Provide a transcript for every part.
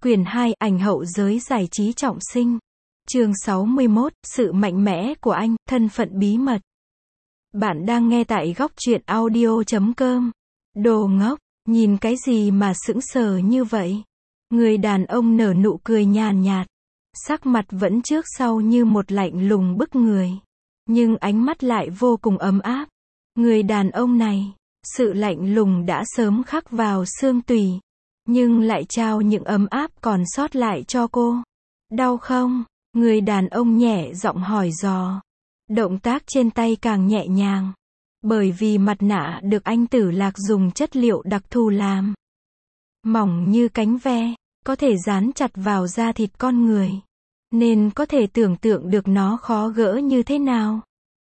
Quyển 2, ảnh hậu giới giải trí trọng sinh. Chương 61, sự mạnh mẽ của anh, thân phận bí mật. Bạn đang nghe tại góc truyện audio.com. Đồ ngốc, nhìn cái gì mà sững sờ như vậy? Người đàn ông nở nụ cười nhàn nhạt. Sắc mặt vẫn trước sau như một lạnh lùng bức người. Nhưng ánh mắt lại vô cùng ấm áp. Người đàn ông này, sự lạnh lùng đã sớm khắc vào xương tủy. Nhưng lại trao những ấm áp còn sót lại cho cô. Đau không? Người đàn ông nhẹ giọng hỏi dò. Động tác trên tay càng nhẹ nhàng. Bởi vì mặt nạ được anh Tử Lạc dùng chất liệu đặc thù làm. Mỏng như cánh ve, có thể dán chặt vào da thịt con người. Nên có thể tưởng tượng được nó khó gỡ như thế nào.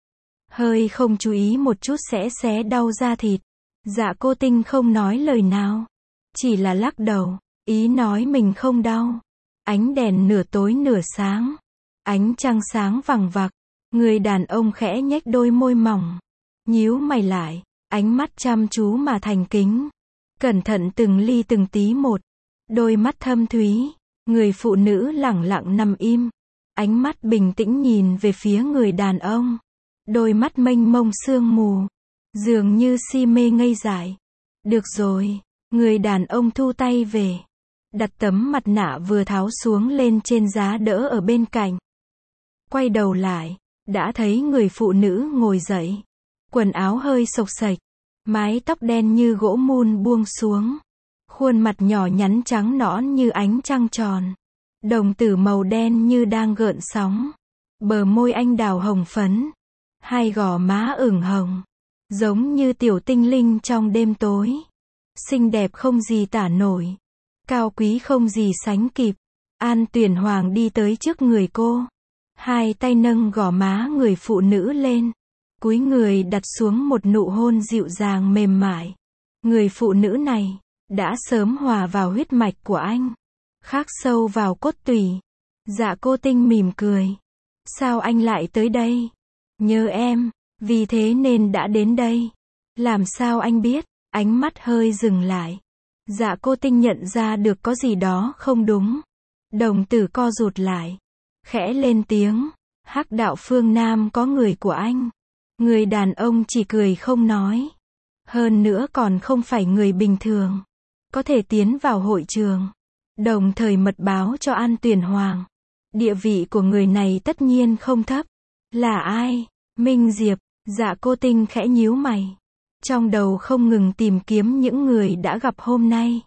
Hơi không chú ý một chút sẽ xé đau da thịt. Dạ Cô Tinh không nói lời nào. Chỉ là lắc đầu, ý nói mình không đau. Ánh đèn nửa tối nửa sáng. Ánh trăng sáng vằng vặc. Người đàn ông khẽ nhếch đôi môi mỏng. Nhíu mày lại, ánh mắt chăm chú mà thành kính. Cẩn thận từng ly từng tí một. Đôi mắt thâm thúy. Người phụ nữ lẳng lặng nằm im. Ánh mắt bình tĩnh nhìn về phía người đàn ông. Đôi mắt mênh mông sương mù. Dường như si mê ngây dại. Được rồi. Người đàn ông thu tay về. Đặt tấm mặt nạ vừa tháo xuống lên trên giá đỡ ở bên cạnh. Quay đầu lại, đã thấy người phụ nữ ngồi dậy. Quần áo hơi xộc xệch. Mái tóc đen như gỗ mun buông xuống. Khuôn mặt nhỏ nhắn trắng nõn như ánh trăng tròn. Đồng tử màu đen như đang gợn sóng. Bờ môi anh đào hồng phấn. Hai gò má ửng hồng. Giống như tiểu tinh linh trong đêm tối. Xinh đẹp không gì tả nổi. Cao quý không gì sánh kịp. An Tuyển Hoàng đi tới trước người cô. Hai tay nâng gò má người phụ nữ lên. Cúi người đặt xuống một nụ hôn dịu dàng mềm mại. Người phụ nữ này, đã sớm hòa vào huyết mạch của anh. Khắc sâu vào cốt tủy. Dạ Cô Tinh mỉm cười. Sao anh lại tới đây? Nhớ em, vì thế nên đã đến đây. Làm sao anh biết? Ánh mắt hơi dừng lại. Dạ Cô Tinh nhận ra được có gì đó không đúng. Đồng tử co rụt lại. Khẽ lên tiếng. Hắc đạo phương Nam có người của anh. Người đàn ông chỉ cười không nói. Hơn nữa còn không phải người bình thường. Có thể tiến vào hội trường. Đồng thời mật báo cho An Tuyển Hoàng. Địa vị của người này tất nhiên không thấp. Là ai? Minh Diệp. Dạ Cô Tinh khẽ nhíu mày. Trong đầu không ngừng tìm kiếm những người đã gặp hôm nay.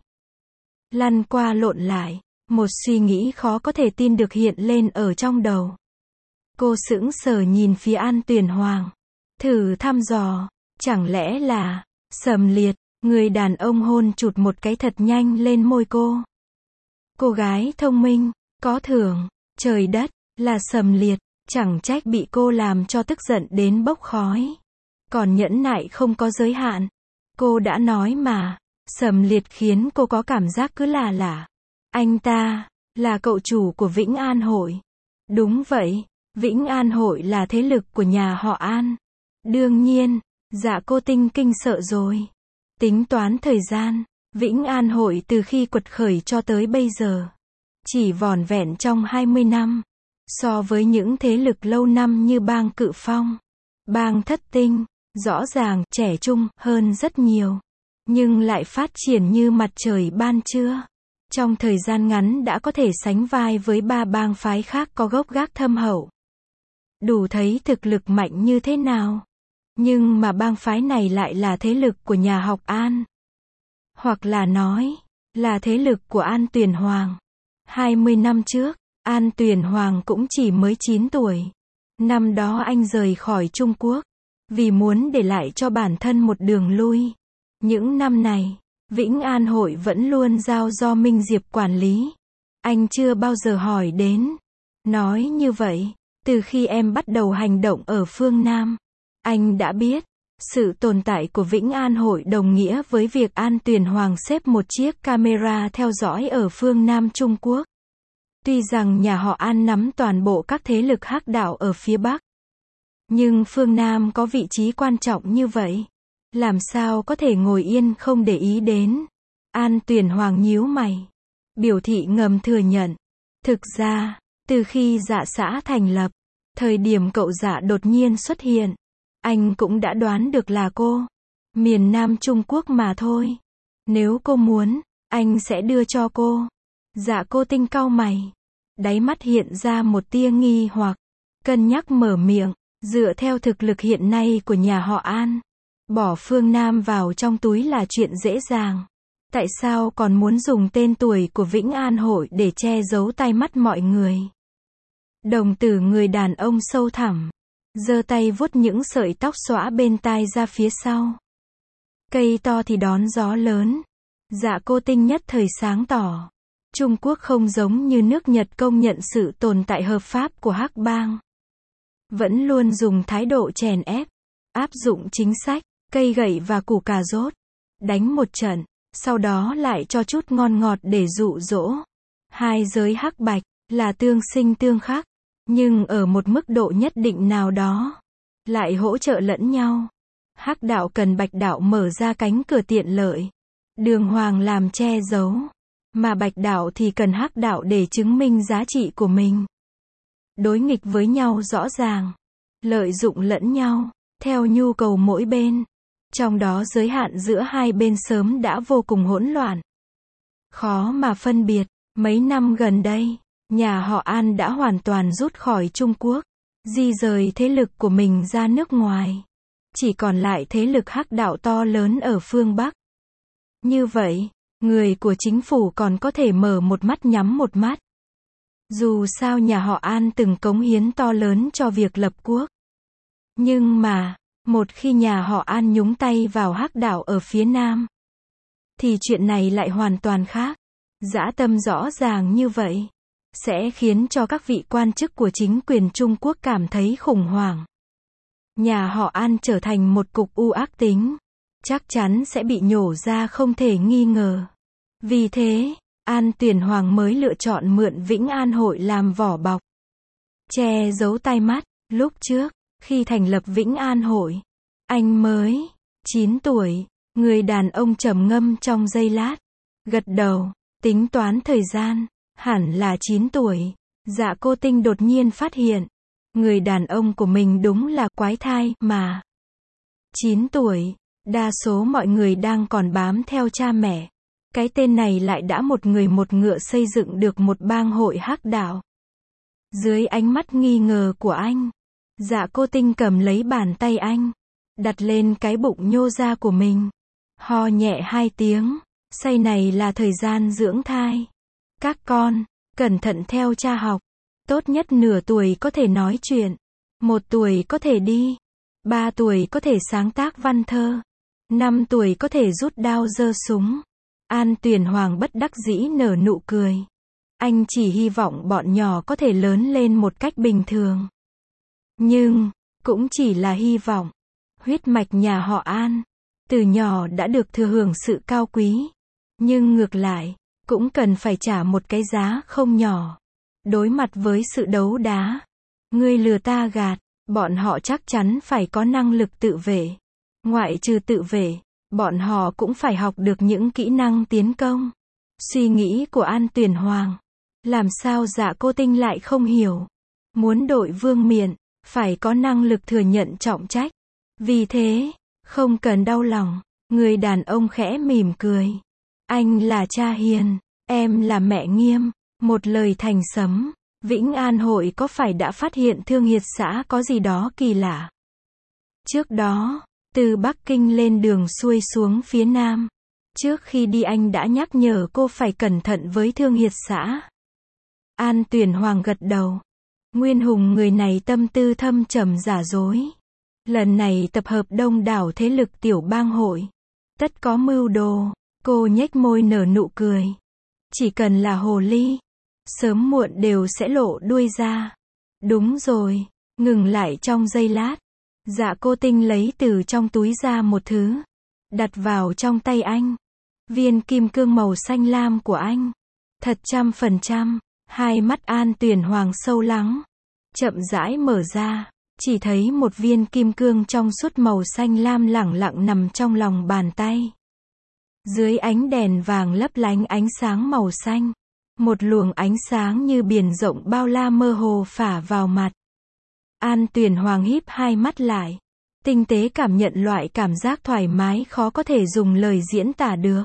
Lăn qua lộn lại, một suy nghĩ khó có thể tin được hiện lên ở trong đầu. Cô sững sờ nhìn phía An Tuyển Hoàng. Thử thăm dò, chẳng lẽ là Sầm Liệt? Người đàn ông hôn chụt một cái thật nhanh lên môi cô. Cô gái thông minh, có thưởng, trời đất, là Sầm Liệt, chẳng trách bị cô làm cho tức giận đến bốc khói. Còn nhẫn nại không có giới hạn. Cô đã nói mà, Sầm Liệt khiến cô có cảm giác cứ là lạ. Anh ta, là cậu chủ của Vĩnh An Hội. Đúng vậy, Vĩnh An Hội là thế lực của nhà họ An. Đương nhiên, Dạ Cô Tinh kinh sợ rồi. Tính toán thời gian, Vĩnh An Hội từ khi quật khởi cho tới bây giờ. Chỉ vỏn vẹn trong 20 năm. So với những thế lực lâu năm như bang Cự Phong, bang Thất Tinh, rõ ràng, trẻ trung, hơn rất nhiều. Nhưng lại phát triển như mặt trời ban trưa. Trong thời gian ngắn đã có thể sánh vai với ba bang phái khác có gốc gác thâm hậu. Đủ thấy thực lực mạnh như thế nào. Nhưng mà bang phái này lại là thế lực của nhà học An. Hoặc là nói, là thế lực của An Tuyển Hoàng. 20 năm trước, An Tuyển Hoàng cũng chỉ mới 9 tuổi. Năm đó anh rời khỏi Trung Quốc. Vì muốn để lại cho bản thân một đường lui. Những năm này, Vĩnh An Hội vẫn luôn giao do Minh Diệp quản lý. Anh chưa bao giờ hỏi đến. Nói như vậy, từ khi em bắt đầu hành động ở phương Nam, anh đã biết, sự tồn tại của Vĩnh An Hội đồng nghĩa với việc An Tuyển Hoàng xếp một chiếc camera theo dõi ở phương Nam Trung Quốc. Tuy rằng nhà họ An nắm toàn bộ các thế lực hắc đạo ở phía Bắc. Nhưng phương Nam có vị trí quan trọng như vậy. Làm sao có thể ngồi yên không để ý đến. An Tuyển Hoàng nhíu mày. biểu thị ngầm thừa nhận. Thực ra, từ khi Dạ xã thành lập, thời điểm cậu Dạ đột nhiên xuất hiện, anh cũng đã đoán được là cô, miền Nam Trung Quốc mà thôi. Nếu cô muốn, anh sẽ đưa cho cô. Dạ Cô Tinh cau mày, đáy mắt hiện ra một tia nghi hoặc, cân nhắc mở miệng, dựa theo thực lực hiện nay của nhà họ An, bỏ Phương Nam vào trong túi là chuyện dễ dàng. Tại sao còn muốn dùng tên tuổi của Vĩnh An Hội để che giấu tai mắt mọi người? Đồng tử người đàn ông sâu thẳm, giơ tay vuốt những sợi tóc xõa bên tai ra phía sau. Cây to thì đón gió lớn. Dạ Cô Tinh nhất thời sáng tỏ. Trung Quốc không giống như nước Nhật công nhận sự tồn tại hợp pháp của Hắc bang. Vẫn luôn dùng thái độ chèn ép, áp dụng chính sách, cây gậy và củ cà rốt. Đánh một trận, sau đó lại cho chút ngon ngọt để dụ dỗ. Hai giới Hắc Bạch là tương sinh tương khắc, nhưng ở một mức độ nhất định nào đó, lại hỗ trợ lẫn nhau. Hắc đạo cần Bạch đạo mở ra cánh cửa tiện lợi, đường hoàng làm che giấu, mà Bạch đạo thì cần Hắc đạo để chứng minh giá trị của mình. Đối nghịch với nhau rõ ràng, lợi dụng lẫn nhau, theo nhu cầu mỗi bên. Trong đó giới hạn giữa hai bên sớm đã vô cùng hỗn loạn. Khó mà phân biệt, mấy năm gần đây, nhà họ An đã hoàn toàn rút khỏi Trung Quốc, di rời thế lực của mình ra nước ngoài. Chỉ còn lại thế lực Hắc đạo to lớn ở phương Bắc. Như vậy, người của chính phủ còn có thể mở một mắt nhắm một mắt. Dù sao nhà họ An từng cống hiến to lớn cho việc lập quốc. Nhưng mà, một khi nhà họ An nhúng tay vào Hắc đạo ở phía Nam, thì chuyện này lại hoàn toàn khác. Dã tâm rõ ràng như vậy, sẽ khiến cho các vị quan chức của chính quyền Trung Quốc cảm thấy khủng hoảng. Nhà họ An trở thành một cục u ác tính, chắc chắn sẽ bị nhổ ra không thể nghi ngờ. Vì thế, An Tuyển Hoàng mới lựa chọn mượn Vĩnh An Hội làm vỏ bọc, che giấu tai mắt. Lúc trước, khi thành lập Vĩnh An Hội, anh mới 9 tuổi, người đàn ông trầm ngâm trong giây lát, gật đầu, tính toán thời gian, hẳn là 9 tuổi. Dạ Cô Tinh đột nhiên phát hiện, người đàn ông của mình đúng là quái thai mà. 9 tuổi, đa số mọi người đang còn bám theo cha mẹ. Cái tên này lại đã một người một ngựa xây dựng được một bang hội Hắc đạo. Dưới ánh mắt nghi ngờ của anh, Dạ Cô Tinh cầm lấy bàn tay anh, đặt lên cái bụng nhô ra của mình. Ho nhẹ 2 tiếng, say này là thời gian dưỡng thai. Các con, cẩn thận theo cha học. Tốt nhất nửa tuổi có thể nói chuyện, 1 tuổi có thể đi, 3 tuổi có thể sáng tác văn thơ, 5 tuổi có thể rút đao giơ súng. An Tuyển Hoàng bất đắc dĩ nở nụ cười. Anh chỉ hy vọng bọn nhỏ có thể lớn lên một cách bình thường. Nhưng, cũng chỉ là hy vọng. Huyết mạch nhà họ An, từ nhỏ đã được thừa hưởng sự cao quý. Nhưng ngược lại, cũng cần phải trả một cái giá không nhỏ. Đối mặt với sự đấu đá, ngươi lừa ta gạt, bọn họ chắc chắn phải có năng lực tự vệ. Ngoại trừ tự vệ, bọn họ cũng phải học được những kỹ năng tiến công. Suy nghĩ của An Tuyển Hoàng, làm sao Dạ Cô Tinh lại không hiểu. Muốn đội vương miện, phải có năng lực thừa nhận trọng trách. Vì thế, không cần đau lòng, người đàn ông khẽ mỉm cười. Anh là cha hiền, em là mẹ nghiêm. Một lời thành sấm. Vĩnh An Hội có phải đã phát hiện Thương Hiệt xã có gì đó kỳ lạ? Trước đó, từ Bắc Kinh lên đường xuôi xuống phía Nam. Trước khi đi anh đã nhắc nhở cô phải cẩn thận với Thương Hiệt xã. An Tuyển Hoàng gật đầu. Nguyên Hùng người này tâm tư thâm trầm giả dối. Lần này tập hợp đông đảo thế lực tiểu bang hội. Tất có mưu đồ. Cô nhếch môi nở nụ cười. Chỉ cần là hồ ly, sớm muộn đều sẽ lộ đuôi ra. Đúng rồi. Ngừng lại trong giây lát. Dạ Cô Tinh lấy từ trong túi ra một thứ, đặt vào trong tay anh. Viên kim cương màu xanh lam của anh. Thật 100%. Hai mắt An Tuyển Hoàng sâu lắng, chậm rãi mở ra, chỉ thấy một viên kim cương trong suốt màu xanh lam lẳng lặng nằm trong lòng bàn tay. Dưới ánh đèn vàng lấp lánh ánh sáng màu xanh, Một luồng ánh sáng như biển rộng bao la mơ hồ phả vào mặt. An Tuyền Hoàng híp hai mắt lại. Tinh tế cảm nhận loại cảm giác thoải mái khó có thể dùng lời diễn tả được.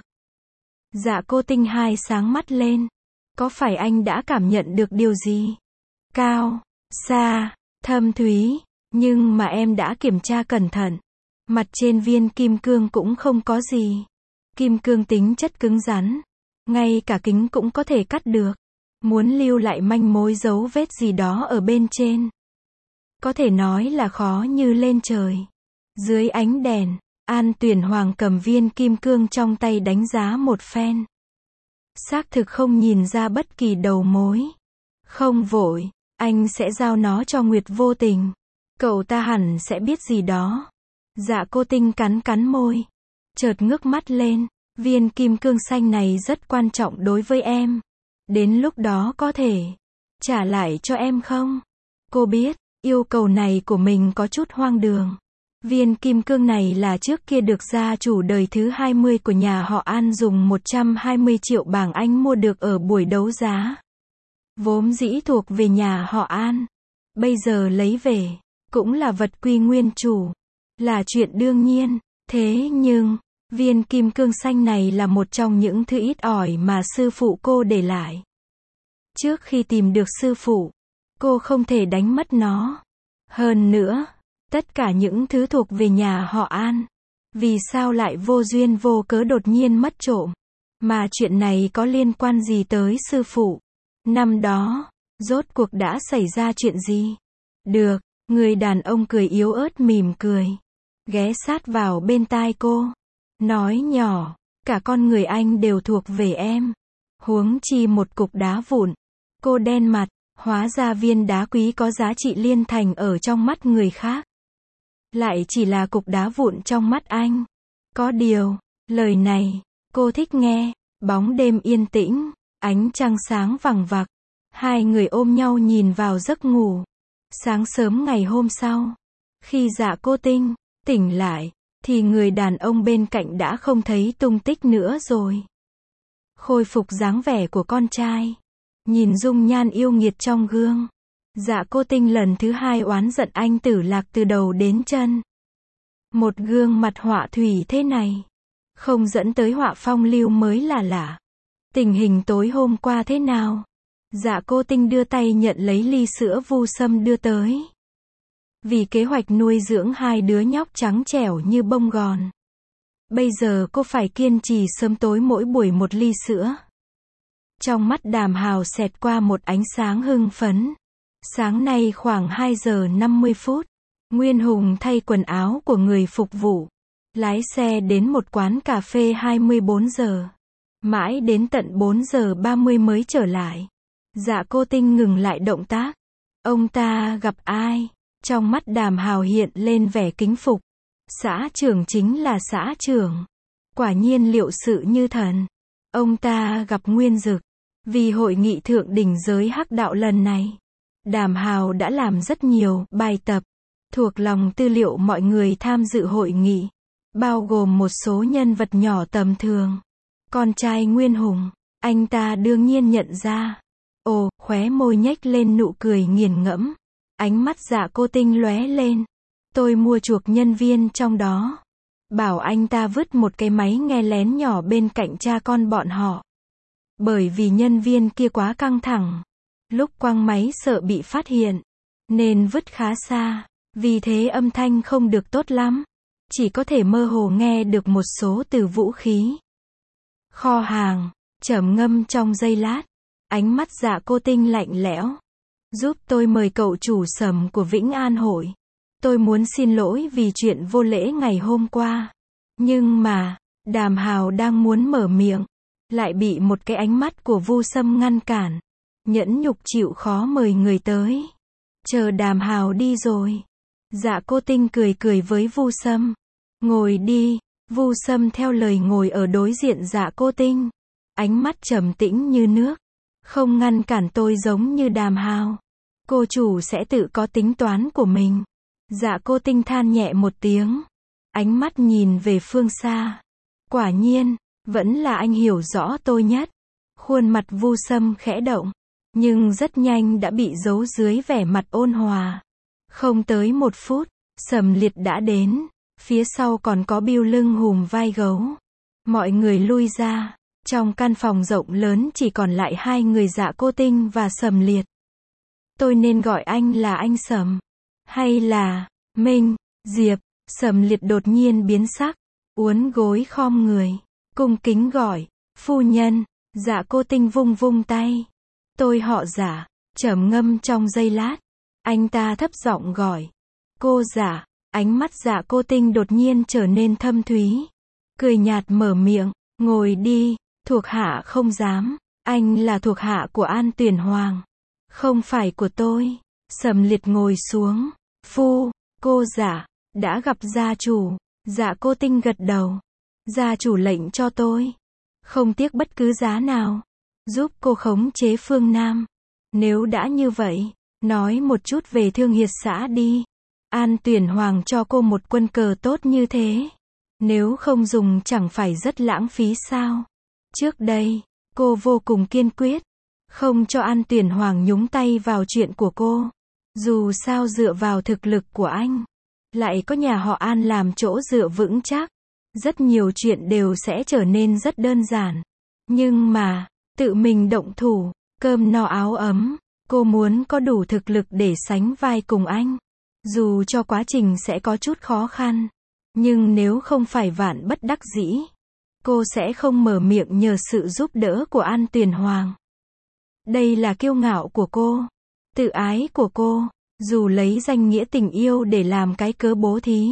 Dạ Cô Tinh hai sáng mắt lên. Có phải anh đã cảm nhận được điều gì? Cao, xa, thâm thúy. Nhưng mà em đã kiểm tra cẩn thận. Mặt trên viên kim cương cũng không có gì. Kim cương tính chất cứng rắn. Ngay cả kính cũng có thể cắt được. Muốn lưu lại manh mối dấu vết gì đó ở bên trên. Có thể nói là khó như lên trời. Dưới ánh đèn, An Tuyền Hoàng cầm viên kim cương trong tay đánh giá một phen. Xác thực không nhìn ra bất kỳ đầu mối. Không vội, anh sẽ giao nó cho Nguyệt Vô Tình. Cậu ta hẳn sẽ biết gì đó. Dạ Cô Tinh cắn cắn môi. Chợt ngước mắt lên. Viên kim cương xanh này rất quan trọng đối với em. Đến lúc đó có thể trả lại cho em không? Cô biết, yêu cầu này của mình có chút hoang đường. Viên kim cương này là trước kia được gia chủ đời thứ 20 của nhà họ An dùng 120 triệu bảng Anh mua được ở buổi đấu giá. Vốn dĩ thuộc về nhà họ An. Bây giờ lấy về, cũng là vật quy nguyên chủ. Là chuyện đương nhiên. Thế nhưng, viên kim cương xanh này là một trong những thứ ít ỏi mà sư phụ cô để lại. Trước khi tìm được sư phụ, cô không thể đánh mất nó. Hơn nữa, tất cả những thứ thuộc về nhà họ An. Vì sao lại vô duyên vô cớ đột nhiên mất trộm? Mà chuyện này có liên quan gì tới sư phụ? Năm đó, rốt cuộc đã xảy ra chuyện gì? Được, người đàn ông cười yếu ớt mỉm cười. Ghé sát vào bên tai cô. Nói nhỏ, cả con người anh đều thuộc về em. Huống chi một cục đá vụn. Cô đen mặt, hóa ra viên đá quý có giá trị liên thành ở trong mắt người khác. Lại chỉ là cục đá vụn trong mắt anh. Có điều, lời này, cô thích nghe. Bóng đêm yên tĩnh, ánh trăng sáng vằng vặc. Hai người ôm nhau nhìn vào giấc ngủ. Sáng sớm ngày hôm sau, khi Dạ Cô Tinh tỉnh lại, thì người đàn ông bên cạnh đã không thấy tung tích nữa rồi. Khôi phục dáng vẻ của con trai. Nhìn dung nhan yêu nghiệt trong gương. Dạ Cô Tinh lần thứ hai oán giận anh Tử Lạc từ đầu đến chân. Một gương mặt họa thủy thế này. Không dẫn tới họa phong lưu mới là lạ. Tình hình tối hôm qua thế nào? Dạ Cô Tinh đưa tay nhận lấy ly sữa Vu Sâm đưa tới. Vì kế hoạch nuôi dưỡng hai đứa nhóc trắng trẻo như bông gòn. Bây giờ cô phải kiên trì sớm tối mỗi buổi một ly sữa. Trong mắt Đàm Hào xẹt qua một ánh sáng hưng phấn. Sáng nay khoảng 2 giờ 50 phút, Nguyên Hùng thay quần áo của người phục vụ, lái xe đến một quán cà phê 24 giờ. Mãi đến tận 4 giờ 30 mới trở lại. Dạ Cô Tinh ngừng lại động tác. Ông ta gặp ai? Trong mắt Đàm Hào hiện lên vẻ kính phục. Xã trưởng chính là xã trưởng. Quả nhiên liệu sự như thần. Ông ta gặp Nguyên Dực. Vì hội nghị thượng đỉnh giới hắc đạo lần này, Đàm Hào đã làm rất nhiều bài tập, thuộc lòng tư liệu mọi người tham dự hội nghị, bao gồm một số nhân vật nhỏ tầm thường. Con trai Nguyên Hùng, anh ta đương nhiên nhận ra. Ồ, khóe môi nhếch lên nụ cười nghiền ngẫm. Ánh mắt Dạ Cô Tinh lóe lên. Tôi mua chuộc nhân viên trong đó. Bảo anh ta vứt một cái máy nghe lén nhỏ bên cạnh cha con bọn họ. Bởi vì nhân viên kia quá căng thẳng. Lúc quăng máy sợ bị phát hiện. Nên vứt khá xa. Vì thế âm thanh không được tốt lắm. Chỉ có thể mơ hồ nghe được một số từ vũ khí. Kho hàng. Trầm ngâm trong giây lát. Ánh mắt Dạ Cô Tinh lạnh lẽo. Giúp tôi mời cậu chủ sầm của Vĩnh An hội. Tôi muốn xin lỗi vì chuyện vô lễ ngày hôm qua. Nhưng mà, Đàm Hào đang muốn mở miệng. Lại bị một cái ánh mắt của Vu Sâm ngăn cản. Nhẫn nhục chịu khó mời người tới. Chờ Đàm Hào đi rồi. Dạ Cô Tinh cười cười với Vu Sâm. Ngồi đi. Vu Sâm theo lời ngồi ở đối diện Dạ Cô Tinh. Ánh mắt trầm tĩnh như nước. Không ngăn cản tôi giống như Đàm Hào. Cô chủ sẽ tự có tính toán của mình. Dạ Cô Tinh than nhẹ một tiếng. Ánh mắt nhìn về phương xa. Quả nhiên, vẫn là anh hiểu rõ tôi nhất. Khuôn mặt Vu Sâm khẽ động, nhưng rất nhanh đã bị giấu dưới vẻ mặt ôn hòa. Không tới 1 phút, Sầm Liệt đã đến, phía sau còn có Bưu lưng hùm vai gấu. Mọi người lui ra, trong căn phòng rộng lớn chỉ còn lại 2 người Dạ Cô Tinh và Sầm Liệt. Tôi nên gọi anh là anh Sầm, hay là Minh, Diệp? Sầm Liệt đột nhiên biến sắc, uốn gối khom người, cung kính gọi, phu nhân. Dạ Cô Tinh vung vung tay. Tôi họ Dạ. Trầm ngâm trong giây lát, anh ta thấp giọng gọi, cô Dạ. Ánh mắt Dạ Cô Tinh đột nhiên trở nên thâm thúy, cười nhạt mở miệng, ngồi đi, thuộc hạ không dám, anh là thuộc hạ của An Tuyển Hoàng, không phải của tôi. Sầm Liệt ngồi xuống, cô Dạ, đã gặp gia chủ. Dạ Cô Tinh gật đầu, gia chủ lệnh cho tôi, không tiếc bất cứ giá nào, giúp cô khống chế phương Nam. Nếu đã như vậy, nói một chút về Thương Hiệt xã đi. An Tuyển Hoàng cho cô một quân cờ tốt như thế, nếu không dùng chẳng phải rất lãng phí sao? Trước đây, cô vô cùng kiên quyết, không cho An Tuyển Hoàng nhúng tay vào chuyện của cô. Dù sao dựa vào thực lực của anh, lại có nhà họ An làm chỗ dựa vững chắc, rất nhiều chuyện đều sẽ trở nên rất đơn giản. Nhưng mà, tự mình động thủ, cơm no áo ấm, cô muốn có đủ thực lực để sánh vai cùng anh. Dù cho quá trình sẽ có chút khó khăn, nhưng nếu không phải vạn bất đắc dĩ, cô sẽ không mở miệng nhờ sự giúp đỡ của An Tuyển Hoàng. Đây là kiêu ngạo của cô, tự ái của cô, dù lấy danh nghĩa tình yêu để làm cái cớ bố thí,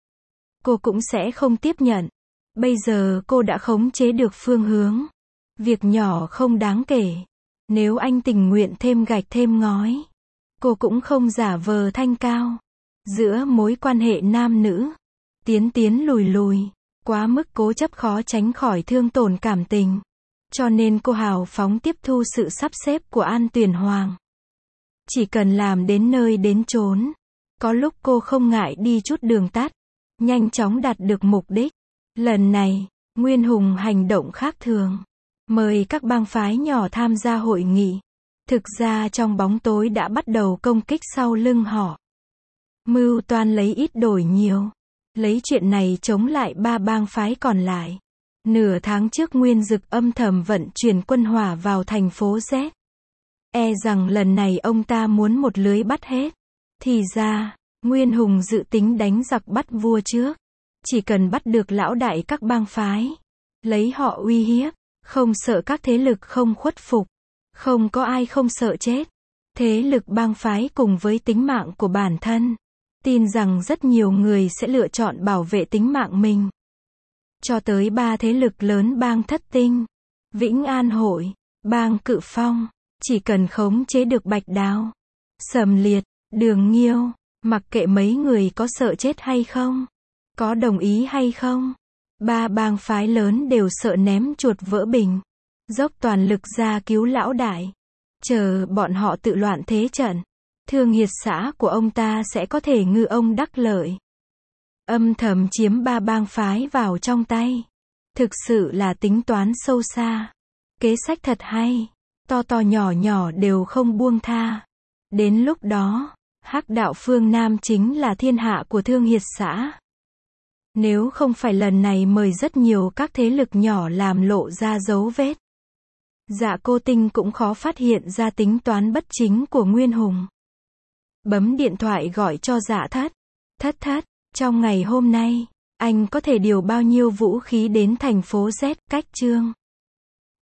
cô cũng sẽ không tiếp nhận. Bây giờ cô đã khống chế được phương hướng, việc nhỏ không đáng kể. Nếu anh tình nguyện thêm gạch thêm ngói, cô cũng không giả vờ thanh cao. Giữa mối quan hệ nam nữ, tiến lùi lùi, quá mức cố chấp khó tránh khỏi thương tổn cảm tình. Cho nên cô hào phóng tiếp thu sự sắp xếp của An Tuyển Hoàng. Chỉ cần làm đến nơi đến chốn, có lúc cô không ngại đi chút đường tắt, nhanh chóng đạt được mục đích. Lần này, Nguyên Hùng hành động khác thường, mời các bang phái nhỏ tham gia hội nghị. Thực ra trong bóng tối đã bắt đầu công kích sau lưng họ. Mưu toan lấy ít đổi nhiều, lấy chuyện này chống lại 3 bang phái còn lại. Nửa tháng trước Nguyên Dực âm thầm vận chuyển quân hỏa vào thành phố Z. E rằng lần này ông ta muốn một lưới bắt hết. Thì ra, Nguyên Hùng dự tính đánh giặc bắt vua trước. Chỉ cần bắt được lão đại các bang phái, lấy họ uy hiếp, không sợ các thế lực không khuất phục. Không có ai không sợ chết. Thế lực bang phái cùng với tính mạng của bản thân, tin rằng rất nhiều người sẽ lựa chọn bảo vệ tính mạng mình. Cho tới 3 thế lực lớn bang Thất Tinh, Vĩnh An Hội, bang Cự Phong, chỉ cần khống chế được Bạch Đào, Sầm Liệt, Đường Nghiêu, mặc kệ mấy người có sợ chết hay không, có đồng ý hay không, 3 bang phái lớn đều sợ ném chuột vỡ bình, dốc toàn lực ra cứu lão đại. Chờ bọn họ tự loạn thế trận, Thương Hiệt xã của ông ta sẽ có thể ngư ông đắc lợi. Âm thầm chiếm 3 bang phái vào trong tay. Thực sự là tính toán sâu xa. Kế sách thật hay. To to nhỏ nhỏ đều không buông tha. Đến lúc đó, Hắc đạo phương Nam chính là thiên hạ của Thương Hiệt xã. Nếu không phải lần này mời rất nhiều các thế lực nhỏ làm lộ ra dấu vết, Dạ Cô Tinh cũng khó phát hiện ra tính toán bất chính của Nguyên Hùng. Bấm điện thoại gọi cho Dạ Thất. Thất, trong ngày hôm nay, anh có thể điều bao nhiêu vũ khí đến thành phố Z, Cách Chương?